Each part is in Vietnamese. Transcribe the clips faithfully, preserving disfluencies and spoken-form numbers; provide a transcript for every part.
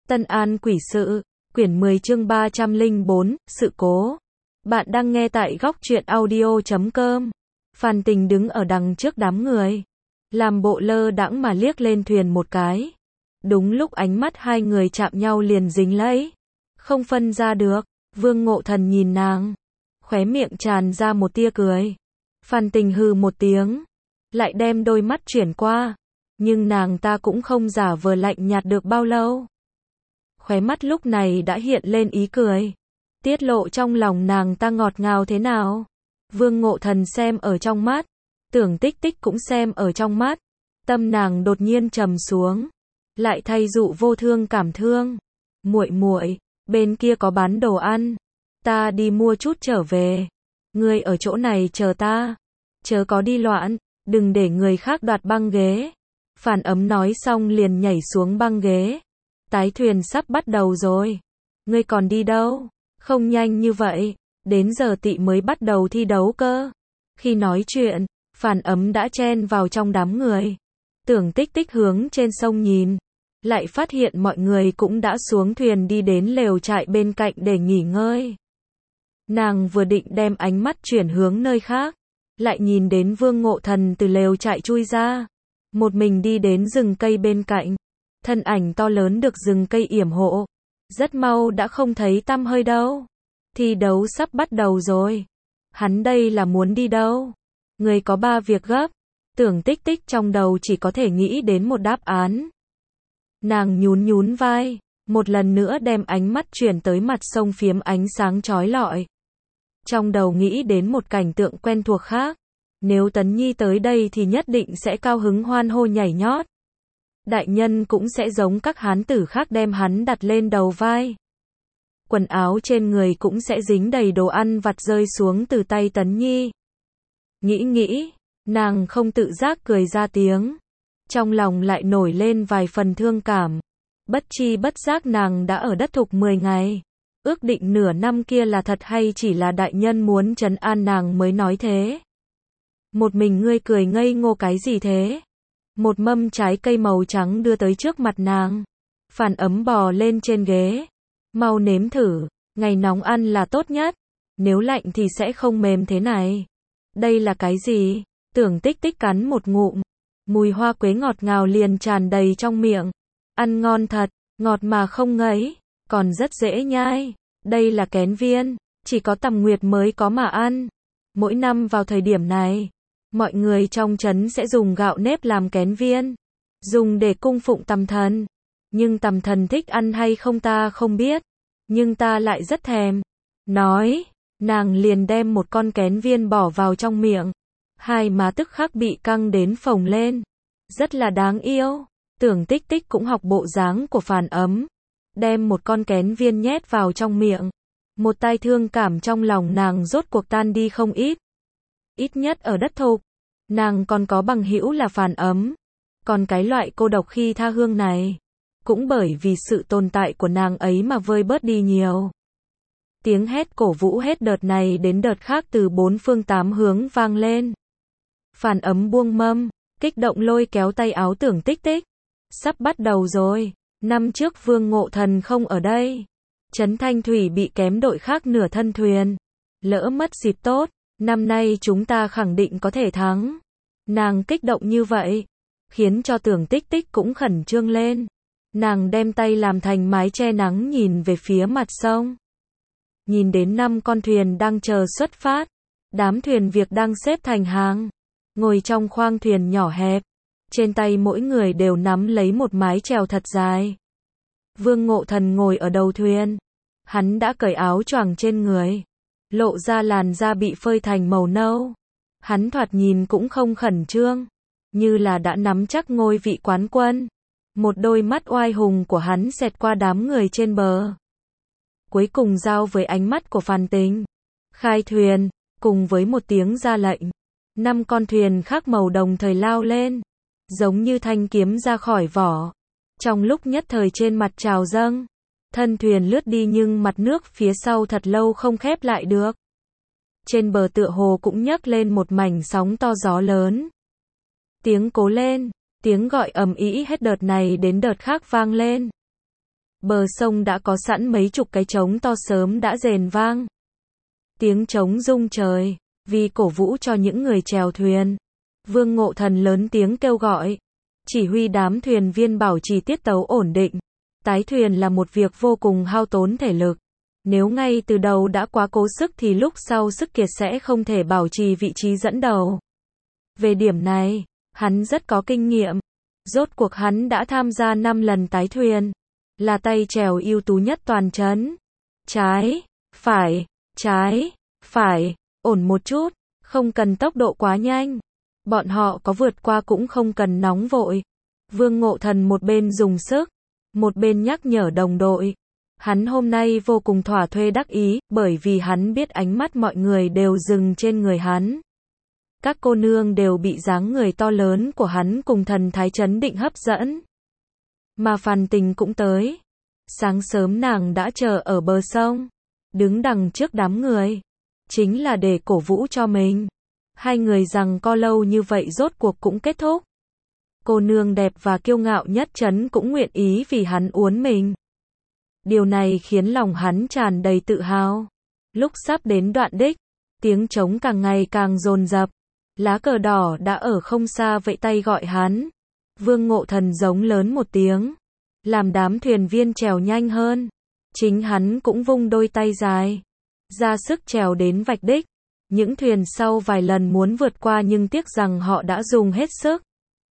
Tân An quỷ sự, quyển mười chương ba trăm lẻ bốn, sự cố. Bạn đang nghe tại góc truyện audio chấm com. Phan Tình đứng ở đằng trước đám người, làm bộ lơ đãng mà liếc lên thuyền một cái. Đúng lúc ánh mắt hai người chạm nhau liền dính lấy, không phân ra được. Vương Ngộ Thần nhìn nàng, khóe miệng tràn ra một tia cười. Phan Tình hừ một tiếng, lại đem đôi mắt chuyển qua, nhưng nàng ta cũng không giả vờ lạnh nhạt được bao lâu. Khóe mắt lúc này đã hiện lên ý cười, tiết lộ trong lòng nàng ta ngọt ngào thế nào. Vương Ngộ Thần xem ở trong mắt, Tưởng Tích Tích cũng xem ở trong mắt, tâm nàng đột nhiên trầm xuống, lại thay dụ vô thương cảm thương. Muội muội, bên kia có bán đồ ăn, ta đi mua chút trở về. Ngươi ở chỗ này chờ ta, chớ có đi loạn, đừng để người khác đoạt băng ghế. Phản Ấm nói xong liền nhảy xuống băng ghế. Tái thuyền sắp bắt đầu rồi. Ngươi còn đi đâu? Không nhanh như vậy, đến giờ tị mới bắt đầu thi đấu cơ. Khi nói chuyện, Phản Ấm đã chen vào trong đám người. Tưởng Tích Tích hướng trên sông nhìn, lại phát hiện mọi người cũng đã xuống thuyền đi đến lều trại bên cạnh để nghỉ ngơi. Nàng vừa định đem ánh mắt chuyển hướng nơi khác, lại nhìn đến Vương Ngộ Thần từ lều trại chui ra, một mình đi đến rừng cây bên cạnh. Thân ảnh to lớn được rừng cây yểm hộ, rất mau đã không thấy tăm hơi đâu. Thi đấu sắp bắt đầu rồi. Hắn đây là muốn đi đâu? Người có ba việc gấp. Tưởng Tích Tích trong đầu chỉ có thể nghĩ đến một đáp án. Nàng nhún nhún vai, một lần nữa đem ánh mắt chuyển tới mặt sông phiếm ánh sáng chói lọi. Trong đầu nghĩ đến một cảnh tượng quen thuộc khác. Nếu Tấn Nhi tới đây thì nhất định sẽ cao hứng hoan hô nhảy nhót. Đại nhân cũng sẽ giống các hán tử khác đem hắn đặt lên đầu vai. Quần áo trên người cũng sẽ dính đầy đồ ăn vặt rơi xuống từ tay Tấn Nhi. Nghĩ nghĩ, nàng không tự giác cười ra tiếng. Trong lòng lại nổi lên vài phần thương cảm. Bất chi bất giác nàng đã ở đất thục mười ngày. Ước định nửa năm kia là thật hay chỉ là đại nhân muốn trấn an nàng mới nói thế? Một mình ngươi cười ngây ngô cái gì thế? Một mâm trái cây màu trắng đưa tới trước mặt nàng. Phản Ấm bò lên trên ghế. Mau nếm thử, ngày nóng ăn là tốt nhất. Nếu lạnh thì sẽ không mềm thế này. Đây là cái gì? Tưởng Tích Tích cắn một ngụm. Mùi hoa quế ngọt ngào liền tràn đầy trong miệng. Ăn ngon thật, ngọt mà không ngấy, còn rất dễ nhai. Đây là kén viên, chỉ có Tầm Nguyệt mới có mà ăn. Mỗi năm vào thời điểm này, mọi người trong trấn sẽ dùng gạo nếp làm kén viên, dùng để cung phụng Tầm Thần. Nhưng Tầm Thần thích ăn hay không ta không biết, nhưng ta lại rất thèm. Nói, nàng liền đem một con kén viên bỏ vào trong miệng. Hai má tức khắc bị căng đến phồng lên. Rất là đáng yêu. Tưởng Tích Tích cũng học bộ dáng của Phản Ấm, đem một con kén viên nhét vào trong miệng. Một tai thương cảm trong lòng nàng rốt cuộc tan đi không ít. Ít nhất ở đất thục, nàng còn có bằng hữu là Phản Ấm. Còn cái loại cô độc khi tha hương này, cũng bởi vì sự tồn tại của nàng ấy mà vơi bớt đi nhiều. Tiếng hét cổ vũ hết đợt này đến đợt khác từ bốn phương tám hướng vang lên. Phản Ấm buông mâm, kích động lôi kéo tay áo Tưởng Tích Tích. Sắp bắt đầu rồi, năm trước Vương Ngộ Thần không ở đây. Trấn Thanh Thủy bị kém đội khác nửa thân thuyền. Lỡ mất dịp tốt, năm nay chúng ta khẳng định có thể thắng. Nàng kích động như vậy, khiến cho Tưởng Tích Tích cũng khẩn trương lên. Nàng đem tay làm thành mái che nắng nhìn về phía mặt sông. Nhìn đến năm con thuyền đang chờ xuất phát. Đám thuyền việc đang xếp thành hàng, ngồi trong khoang thuyền nhỏ hẹp. Trên tay mỗi người đều nắm lấy một mái chèo thật dài. Vương Ngộ Thần ngồi ở đầu thuyền. Hắn đã cởi áo choàng trên người, lộ ra làn da bị phơi thành màu nâu. Hắn thoạt nhìn cũng không khẩn trương, như là đã nắm chắc ngôi vị quán quân. Một đôi mắt oai hùng của hắn xẹt qua đám người trên bờ. Cuối cùng giao với ánh mắt của Phan Tình. Khai thuyền, cùng với một tiếng ra lệnh. Năm con thuyền khác màu đồng thời lao lên, giống như thanh kiếm ra khỏi vỏ. Trong lúc nhất thời trên mặt trào dâng, thân thuyền lướt đi nhưng mặt nước phía sau thật lâu không khép lại được. Trên bờ tựa hồ cũng nhấc lên một mảnh sóng to gió lớn. Tiếng cố lên, tiếng gọi ầm ĩ hết đợt này đến đợt khác vang lên. Bờ sông đã có sẵn mấy chục cái trống to sớm đã rền vang. Tiếng trống rung trời, vì cổ vũ cho những người chèo thuyền. Vương Ngộ Thần lớn tiếng kêu gọi, chỉ huy đám thuyền viên bảo trì tiết tấu ổn định. Tái thuyền là một việc vô cùng hao tốn thể lực. Nếu ngay từ đầu đã quá cố sức thì lúc sau sức kiệt sẽ không thể bảo trì vị trí dẫn đầu. Về điểm này, hắn rất có kinh nghiệm. Rốt cuộc hắn đã tham gia năm lần tái thuyền, là tay chèo ưu tú nhất toàn trấn. Trái, phải, trái, phải, ổn một chút, không cần tốc độ quá nhanh. Bọn họ có vượt qua cũng không cần nóng vội. Vương Ngộ Thần một bên dùng sức, một bên nhắc nhở đồng đội. Hắn hôm nay vô cùng thỏa thuê đắc ý, bởi vì hắn biết ánh mắt mọi người đều dừng trên người hắn. Các cô nương đều bị dáng người to lớn của hắn cùng thần thái chấn định hấp dẫn. Mà Phan Tình cũng tới. Sáng sớm nàng đã chờ ở bờ sông, đứng đằng trước đám người, chính là để cổ vũ cho mình. Hai người rằng co lâu như vậy rốt cuộc cũng kết thúc. Cô nương đẹp và kiêu ngạo nhất trấn cũng nguyện ý vì hắn uốn mình. Điều này khiến lòng hắn tràn đầy tự hào. Lúc sắp đến đoạn đích, tiếng trống càng ngày càng dồn dập. Lá cờ đỏ đã ở không xa vẫy tay gọi hắn. Vương Ngộ Thần giống lớn một tiếng, làm đám thuyền viên trèo nhanh hơn. Chính hắn cũng vung đôi tay dài, ra sức trèo đến vạch đích. Những thuyền sau vài lần muốn vượt qua nhưng tiếc rằng họ đã dùng hết sức.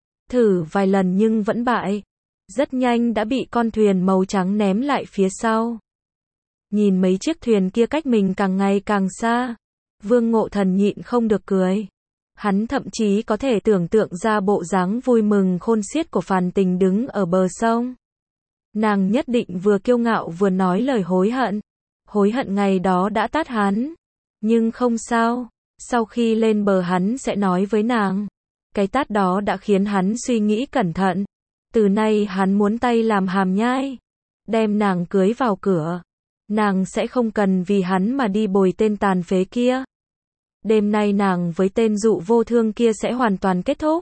Thử vài lần nhưng vẫn bại. Rất nhanh đã bị con thuyền màu trắng ném lại phía sau. Nhìn mấy chiếc thuyền kia cách mình càng ngày càng xa, Vương Ngộ Thần nhịn không được cười. Hắn thậm chí có thể tưởng tượng ra bộ dáng vui mừng khôn xiết của Phan Tình đứng ở bờ sông. Nàng nhất định vừa kiêu ngạo vừa nói lời hối hận. Hối hận ngày đó đã tát hắn. Nhưng không sao, sau khi lên bờ hắn sẽ nói với nàng. Cái tát đó đã khiến hắn suy nghĩ cẩn thận. Từ nay hắn muốn tay làm hàm nhai, đem nàng cưới vào cửa. Nàng sẽ không cần vì hắn mà đi bồi tên tàn phế kia. Đêm nay nàng với tên dụ vô thương kia sẽ hoàn toàn kết thúc.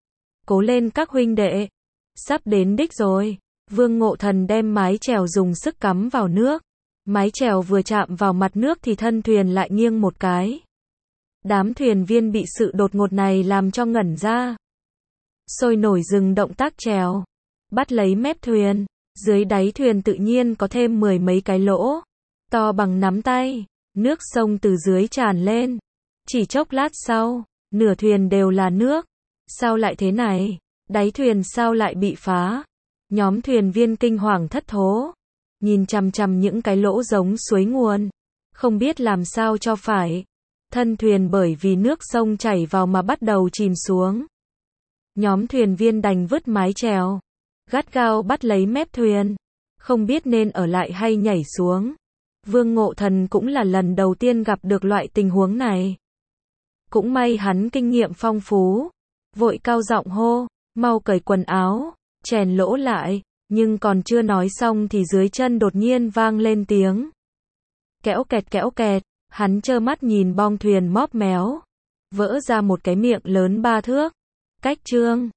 Cố lên các huynh đệ. Sắp đến đích rồi. Vương Ngộ Thần đem mái chèo dùng sức cắm vào nước. Mái chèo vừa chạm vào mặt nước thì thân thuyền lại nghiêng một cái. Đám thuyền viên bị sự đột ngột này làm cho ngẩn ra. Sôi nổi dừng động tác chèo. Bắt lấy mép thuyền. Dưới đáy thuyền tự nhiên có thêm mười mấy cái lỗ. To bằng nắm tay. Nước sông từ dưới tràn lên. Chỉ chốc lát sau, nửa thuyền đều là nước. Sao lại thế này? Đáy thuyền sao lại bị phá? Nhóm thuyền viên kinh hoàng thất thố. Nhìn chằm chằm những cái lỗ giống suối nguồn. Không biết làm sao cho phải. Thân thuyền bởi vì nước sông chảy vào mà bắt đầu chìm xuống. Nhóm thuyền viên đành vứt mái chèo. Gắt gao bắt lấy mép thuyền. Không biết nên ở lại hay nhảy xuống. Vương Ngộ Thần cũng là lần đầu tiên gặp được loại tình huống này. Cũng may hắn kinh nghiệm phong phú. Vội cao giọng hô, mau cởi quần áo, chèn lỗ lại. Nhưng còn chưa nói xong thì dưới chân đột nhiên vang lên tiếng. Kẽo kẹt kẽo kẹt, hắn trơ mắt nhìn bong thuyền móp méo. Vỡ ra một cái miệng lớn ba thước. Cách trương.